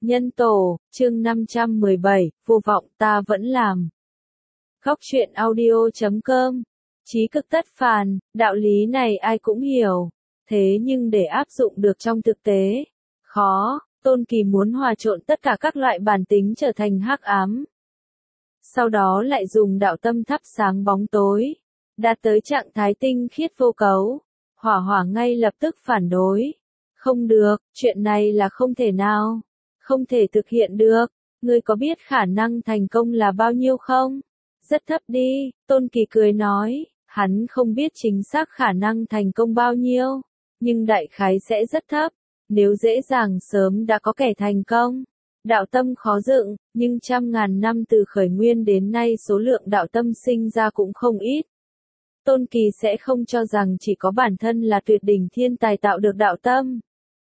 Nhân tổ, chương 517, vô vọng ta vẫn làm. Góc truyện audio.com. Chí cực tất phàn, đạo lý này ai cũng hiểu. Thế nhưng để áp dụng được trong thực tế, khó. Tôn Kỳ muốn hòa trộn tất cả các loại bản tính trở thành hắc ám. Sau đó lại dùng đạo tâm thắp sáng bóng tối, đạt tới trạng thái tinh khiết vô cấu. Hỏa Hỏa ngay lập tức phản đối. Không được, chuyện này là không thể nào. Không thể thực hiện được. Ngươi có biết khả năng thành công là bao nhiêu không? Rất thấp đi, Tôn Kỳ cười nói. Hắn không biết chính xác khả năng thành công bao nhiêu, nhưng đại khái sẽ rất thấp. Nếu dễ dàng sớm đã có kẻ thành công. Đạo tâm khó dựng, nhưng trăm ngàn năm từ khởi nguyên đến nay số lượng đạo tâm sinh ra cũng không ít. Tôn Kỳ sẽ không cho rằng chỉ có bản thân là tuyệt đỉnh thiên tài tạo được đạo tâm.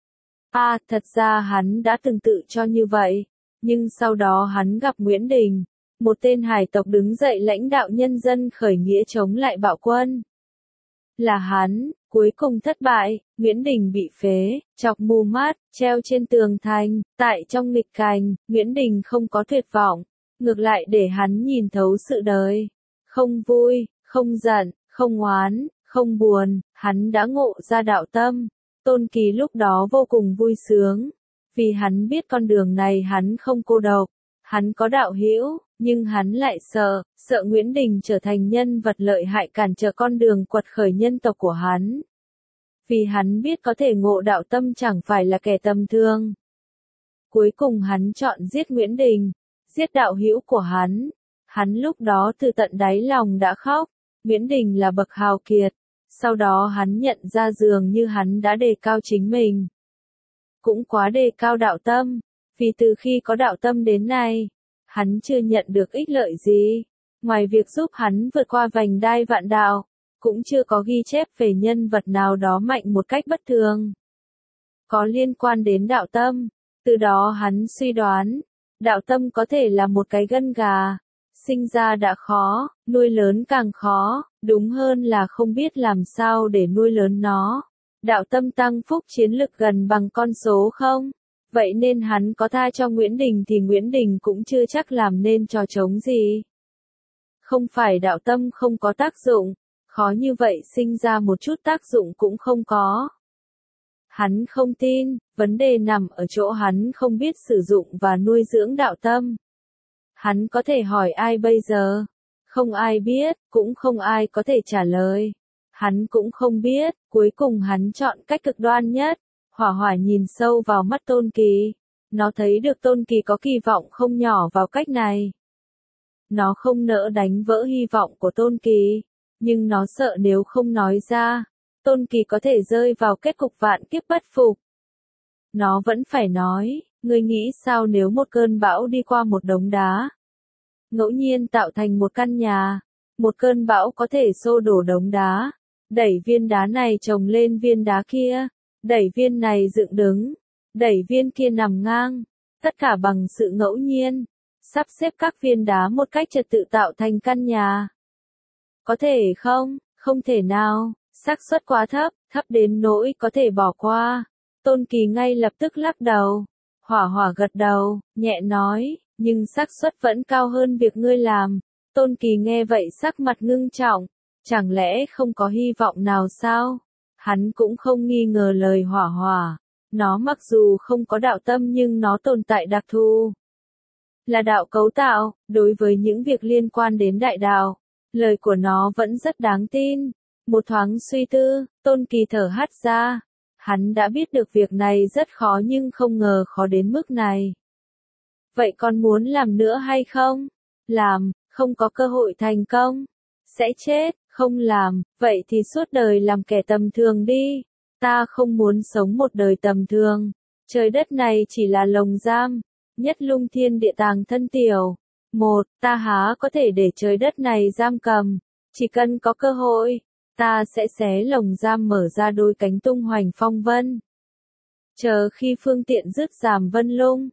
Thật ra hắn đã từng tự cho như vậy, nhưng sau đó hắn gặp Nguyễn Đình, một tên hải tộc đứng dậy lãnh đạo nhân dân khởi nghĩa chống lại bạo quân. Là hắn, cuối cùng thất bại, Nguyễn Đình bị phế, chọc mù mắt, treo trên tường thành, tại trong nghịch cảnh, Nguyễn Đình không có tuyệt vọng, ngược lại để hắn nhìn thấu sự đời. Không vui, không giận, không oán, không buồn, hắn đã ngộ ra đạo tâm. Tôn Kỳ lúc đó vô cùng vui sướng, vì hắn biết con đường này hắn không cô độc, hắn có đạo hữu, nhưng hắn lại sợ Nguyễn Đình trở thành nhân vật lợi hại cản trở con đường quật khởi nhân tộc của hắn. Vì hắn biết có thể ngộ đạo tâm chẳng phải là kẻ tầm thường. Cuối cùng hắn chọn giết Nguyễn Đình, giết đạo hữu của hắn. Hắn lúc đó từ tận đáy lòng đã khóc, Nguyễn Đình là bậc hào kiệt. Sau đó hắn nhận ra dường như hắn đã đề cao chính mình. Cũng quá đề cao đạo tâm, vì từ khi có đạo tâm đến nay, hắn chưa nhận được ích lợi gì. Ngoài việc giúp hắn vượt qua vành đai vạn đạo, cũng chưa có ghi chép về nhân vật nào đó mạnh một cách bất thường. Có liên quan đến đạo tâm, từ đó hắn suy đoán, đạo tâm có thể là một cái gân gà. Sinh ra đã khó, nuôi lớn càng khó, đúng hơn là không biết làm sao để nuôi lớn nó. Đạo tâm tăng phúc chiến lực gần bằng con số không? Vậy nên hắn có tha cho Nguyễn Đình thì Nguyễn Đình cũng chưa chắc làm nên trò trống gì. Không phải đạo tâm không có tác dụng, khó như vậy sinh ra một chút tác dụng cũng không có. Hắn không tin, vấn đề nằm ở chỗ hắn không biết sử dụng và nuôi dưỡng đạo tâm. Hắn có thể hỏi ai bây giờ? Không ai biết, cũng không ai có thể trả lời. Hắn cũng không biết, cuối cùng hắn chọn cách cực đoan nhất. Hỏa Hỏa nhìn sâu vào mắt Tôn Kỳ. Nó thấy được Tôn Kỳ có kỳ vọng không nhỏ vào cách này. Nó không nỡ đánh vỡ hy vọng của Tôn Kỳ, nhưng nó sợ nếu không nói ra, Tôn Kỳ có thể rơi vào kết cục vạn kiếp bất phục. Nó vẫn phải nói. Ngươi nghĩ sao nếu một cơn bão đi qua một đống đá, ngẫu nhiên tạo thành một căn nhà, một cơn bão có thể xô đổ đống đá, đẩy viên đá này chồng lên viên đá kia, đẩy viên này dựng đứng, đẩy viên kia nằm ngang, tất cả bằng sự ngẫu nhiên, sắp xếp các viên đá một cách trật tự tạo thành căn nhà. Có thể không? Không thể nào, xác suất quá thấp, thấp đến nỗi có thể bỏ qua. Tôn Kỳ ngay lập tức lắc đầu. Hỏa Hỏa gật đầu, nhẹ nói, nhưng xác suất vẫn cao hơn việc ngươi làm. Tôn Kỳ nghe vậy sắc mặt ngưng trọng, chẳng lẽ không có hy vọng nào sao? Hắn cũng không nghi ngờ lời Hỏa Hỏa, nó mặc dù không có đạo tâm nhưng nó tồn tại đặc thù. Là đạo cấu tạo, đối với những việc liên quan đến đại đạo, lời của nó vẫn rất đáng tin. Một thoáng suy tư, Tôn Kỳ thở hắt ra. Hắn đã biết được việc này rất khó nhưng không ngờ khó đến mức này. Vậy con muốn làm nữa hay không? Làm, không có cơ hội thành công. Sẽ chết, không làm, vậy thì suốt đời làm kẻ tầm thường đi. Ta không muốn sống một đời tầm thường. Trời đất này chỉ là lồng giam. Nhất lung thiên địa tàng thân tiểu. Ta há có thể để trời đất này giam cầm. Chỉ cần có cơ hội, ta sẽ xé lồng giam mở ra đôi cánh tung hoành phong vân. Chờ khi phương tiện dứt giảm vân lung.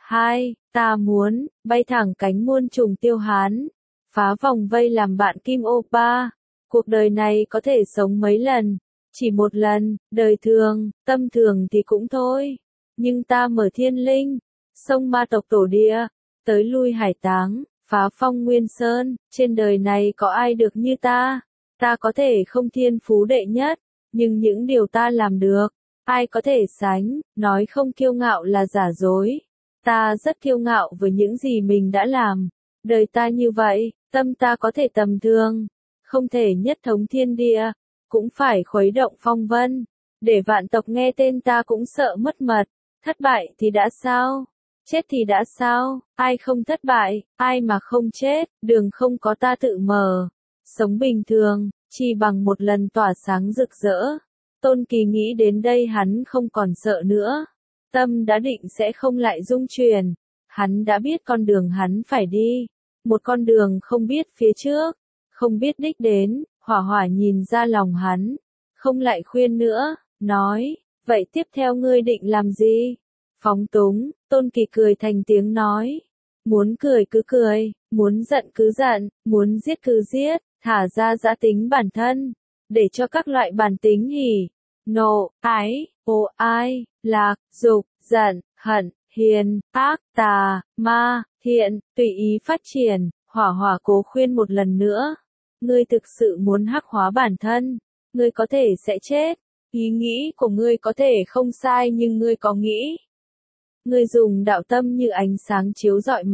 Ta muốn, bay thẳng cánh muôn trùng tiêu hán. Phá vòng vây làm bạn Kim Ô Ba. Cuộc đời này có thể sống mấy lần. Chỉ một lần, đời thường, tâm thường thì cũng thôi. Nhưng ta mở thiên linh. Sông ma tộc tổ địa, tới lui hải táng, phá phong nguyên sơn, trên đời này có ai được như ta? Ta có thể không thiên phú đệ nhất, nhưng những điều ta làm được, ai có thể sánh, nói không kiêu ngạo là giả dối. Ta rất kiêu ngạo với những gì mình đã làm. Đời ta như vậy, tâm ta có thể tầm thường, không thể nhất thống thiên địa, cũng phải khuấy động phong vân. Để vạn tộc nghe tên ta cũng sợ mất mật. Thất bại thì đã sao? Chết thì đã sao? Ai không thất bại, ai mà không chết, đường không có ta tự mở. Sống bình thường, chỉ bằng một lần tỏa sáng rực rỡ. Tôn Kỳ nghĩ đến đây hắn không còn sợ nữa. Tâm đã định sẽ không lại rung chuyển. Hắn đã biết con đường hắn phải đi. Một con đường không biết phía trước, không biết đích đến. Hỏa Hỏa nhìn ra lòng hắn, không lại khuyên nữa, nói, vậy tiếp theo ngươi định làm gì? Phóng túng, Tôn Kỳ cười thành tiếng nói. Muốn cười cứ cười, muốn giận cứ giận, muốn giết cứ giết, thả ra dã tính bản thân, để cho các loại bản tính hỉ, nộ, ái, ô ai, lạc, dục, giận, hận, hiền, ác, tà, ma, thiện, tùy ý phát triển. Hỏa Hỏa cố khuyên một lần nữa. Ngươi thực sự muốn hắc hóa bản thân, ngươi có thể sẽ chết. Ý nghĩ của ngươi có thể không sai nhưng ngươi có nghĩ. Ngươi dùng đạo tâm như ánh sáng chiếu rọi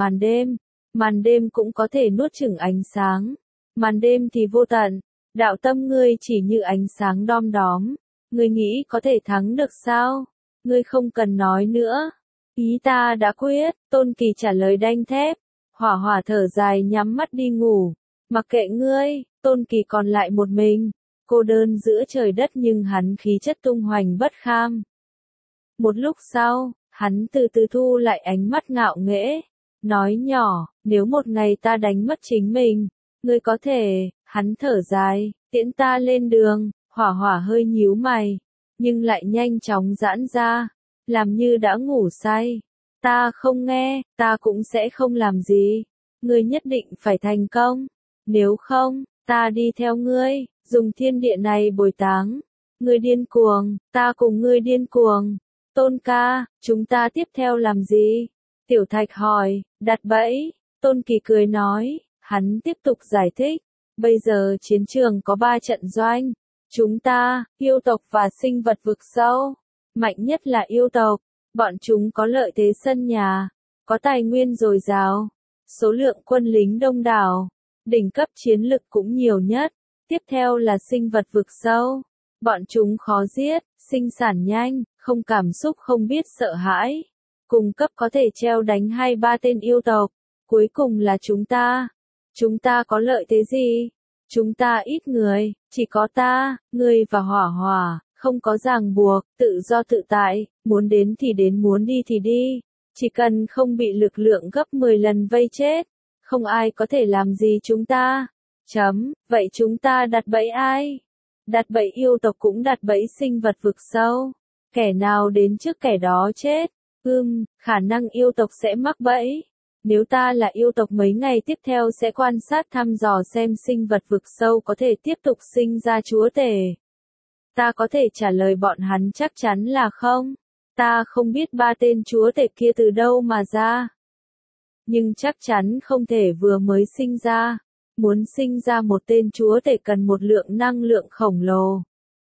màn đêm cũng có thể nuốt chửng ánh sáng. Màn đêm thì vô tận, đạo tâm ngươi chỉ như ánh sáng đom đóm. Ngươi nghĩ có thể thắng được sao? Ngươi không cần nói nữa. Ý ta đã quyết, Tôn Kỳ trả lời đanh thép. Hỏa Hỏa thở dài nhắm mắt đi ngủ. Mặc kệ ngươi, Tôn Kỳ còn lại một mình, cô đơn giữa trời đất nhưng hắn khí chất tung hoành bất kham. Một lúc sau, hắn từ từ thu lại ánh mắt ngạo nghễ, nói nhỏ, nếu một ngày ta đánh mất chính mình, ngươi có thể, hắn thở dài, tiễn ta lên đường. Hỏa Hỏa hơi nhíu mày, nhưng lại nhanh chóng giãn ra, làm như đã ngủ say. Ta không nghe, ta cũng sẽ không làm gì. Ngươi nhất định phải thành công. Nếu không, ta đi theo ngươi, dùng thiên địa này bồi táng. Ngươi điên cuồng, ta cùng ngươi điên cuồng. Tôn ca, chúng ta tiếp theo làm gì? Tiểu Thạch hỏi, đặt bẫy. Tôn Kỳ cười nói, hắn tiếp tục giải thích. Bây giờ chiến trường có 3 trận doanh. Chúng ta, yêu tộc và sinh vật vực sâu. Mạnh nhất là yêu tộc. Bọn chúng có lợi thế sân nhà, có tài nguyên dồi dào, số lượng quân lính đông đảo, đỉnh cấp chiến lực cũng nhiều nhất. Tiếp theo là sinh vật vực sâu. Bọn chúng khó giết, sinh sản nhanh, không cảm xúc không biết sợ hãi. Cùng cấp có thể treo đánh 2-3 tên yêu tộc. Cuối cùng là chúng ta. Chúng ta có lợi thế gì? Chúng ta ít người, chỉ có ta, ngươi và Hỏa Hỏa, không có ràng buộc, tự do tự tại, muốn đến thì đến muốn đi thì đi. Chỉ cần không bị lực lượng gấp 10 lần vây chết, không ai có thể làm gì chúng ta. Vậy chúng ta đặt bẫy ai? Đặt bẫy yêu tộc cũng đặt bẫy sinh vật vực sâu. Kẻ nào đến trước kẻ đó chết. Khả năng yêu tộc sẽ mắc bẫy. Nếu ta là yêu tộc mấy ngày tiếp theo sẽ quan sát thăm dò xem sinh vật vực sâu có thể tiếp tục sinh ra chúa tể. Ta có thể trả lời bọn hắn chắc chắn là không. Ta không biết 3 tên chúa tể kia từ đâu mà ra. Nhưng chắc chắn không thể vừa mới sinh ra. Muốn sinh ra một tên chúa tể cần một lượng năng lượng khổng lồ.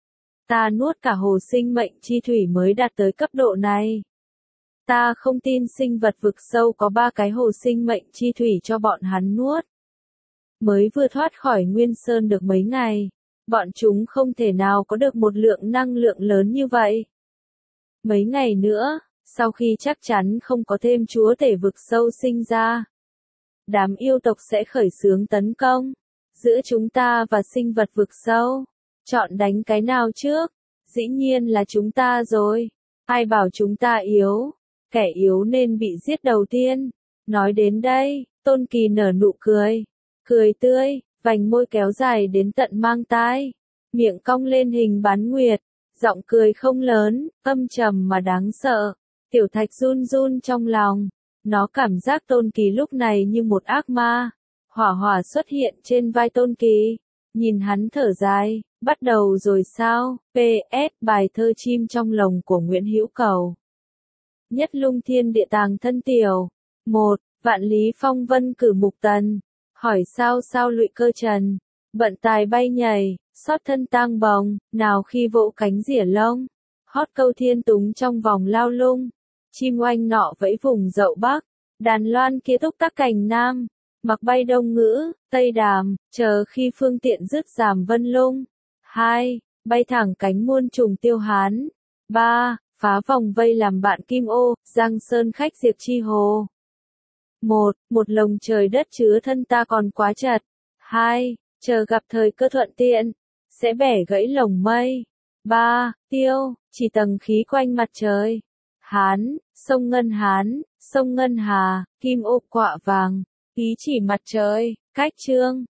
Ta nuốt cả hồ sinh mệnh chi thủy mới đạt tới cấp độ này. Ta không tin sinh vật vực sâu có 3 cái hồ sinh mệnh chi thủy cho bọn hắn nuốt. Mới vừa thoát khỏi Nguyên Sơn được mấy ngày, bọn chúng không thể nào có được một lượng năng lượng lớn như vậy. Mấy ngày nữa, sau khi chắc chắn không có thêm chúa tể vực sâu sinh ra, đám yêu tộc sẽ khởi xướng tấn công. Giữa chúng ta và sinh vật vực sâu, chọn đánh cái nào trước? Dĩ nhiên là chúng ta rồi. Ai bảo chúng ta yếu? Kẻ yếu nên bị giết đầu tiên. Nói đến đây, Tôn Kỳ nở nụ cười. Cười tươi, vành môi kéo dài đến tận mang tai. Miệng cong lên hình bán nguyệt. Giọng cười không lớn, âm trầm mà đáng sợ. Tiểu Thạch run run trong lòng. Nó cảm giác Tôn Kỳ lúc này như một ác ma. Hỏa Hỏa xuất hiện trên vai Tôn Kỳ. Nhìn hắn thở dài, bắt đầu rồi sao? PS, bài thơ chim trong lồng của Nguyễn Hữu Cầu. Nhất lung thiên địa tàng thân tiểu. 1. Vạn lý phong vân cử mục tần. Hỏi sao lụy cơ trần. Bận tài bay nhảy, xót thân tang bồng, nào khi vỗ cánh rỉa lông. Hót câu thiên túng trong vòng lao lung. Chim oanh nọ vẫy vùng dậu bắc. Đàn loan kia túc tắc cành nam. Mặc bay đông ngữ, tây đàm, chờ khi phương tiện dứt giảm vân lung. 2. Bay thẳng cánh muôn trùng tiêu hán. 3. Phá vòng vây làm bạn kim ô, giang sơn khách diệt chi hồ. 1. Một lồng trời đất chứa thân ta còn quá chật. 2. Chờ gặp thời cơ thuận tiện, sẽ bẻ gãy lồng mây. 3. Tiêu, chỉ tầng khí quanh mặt trời. Hán, sông Ngân Hà, kim ô quạ vàng, ý chỉ mặt trời. Cách chương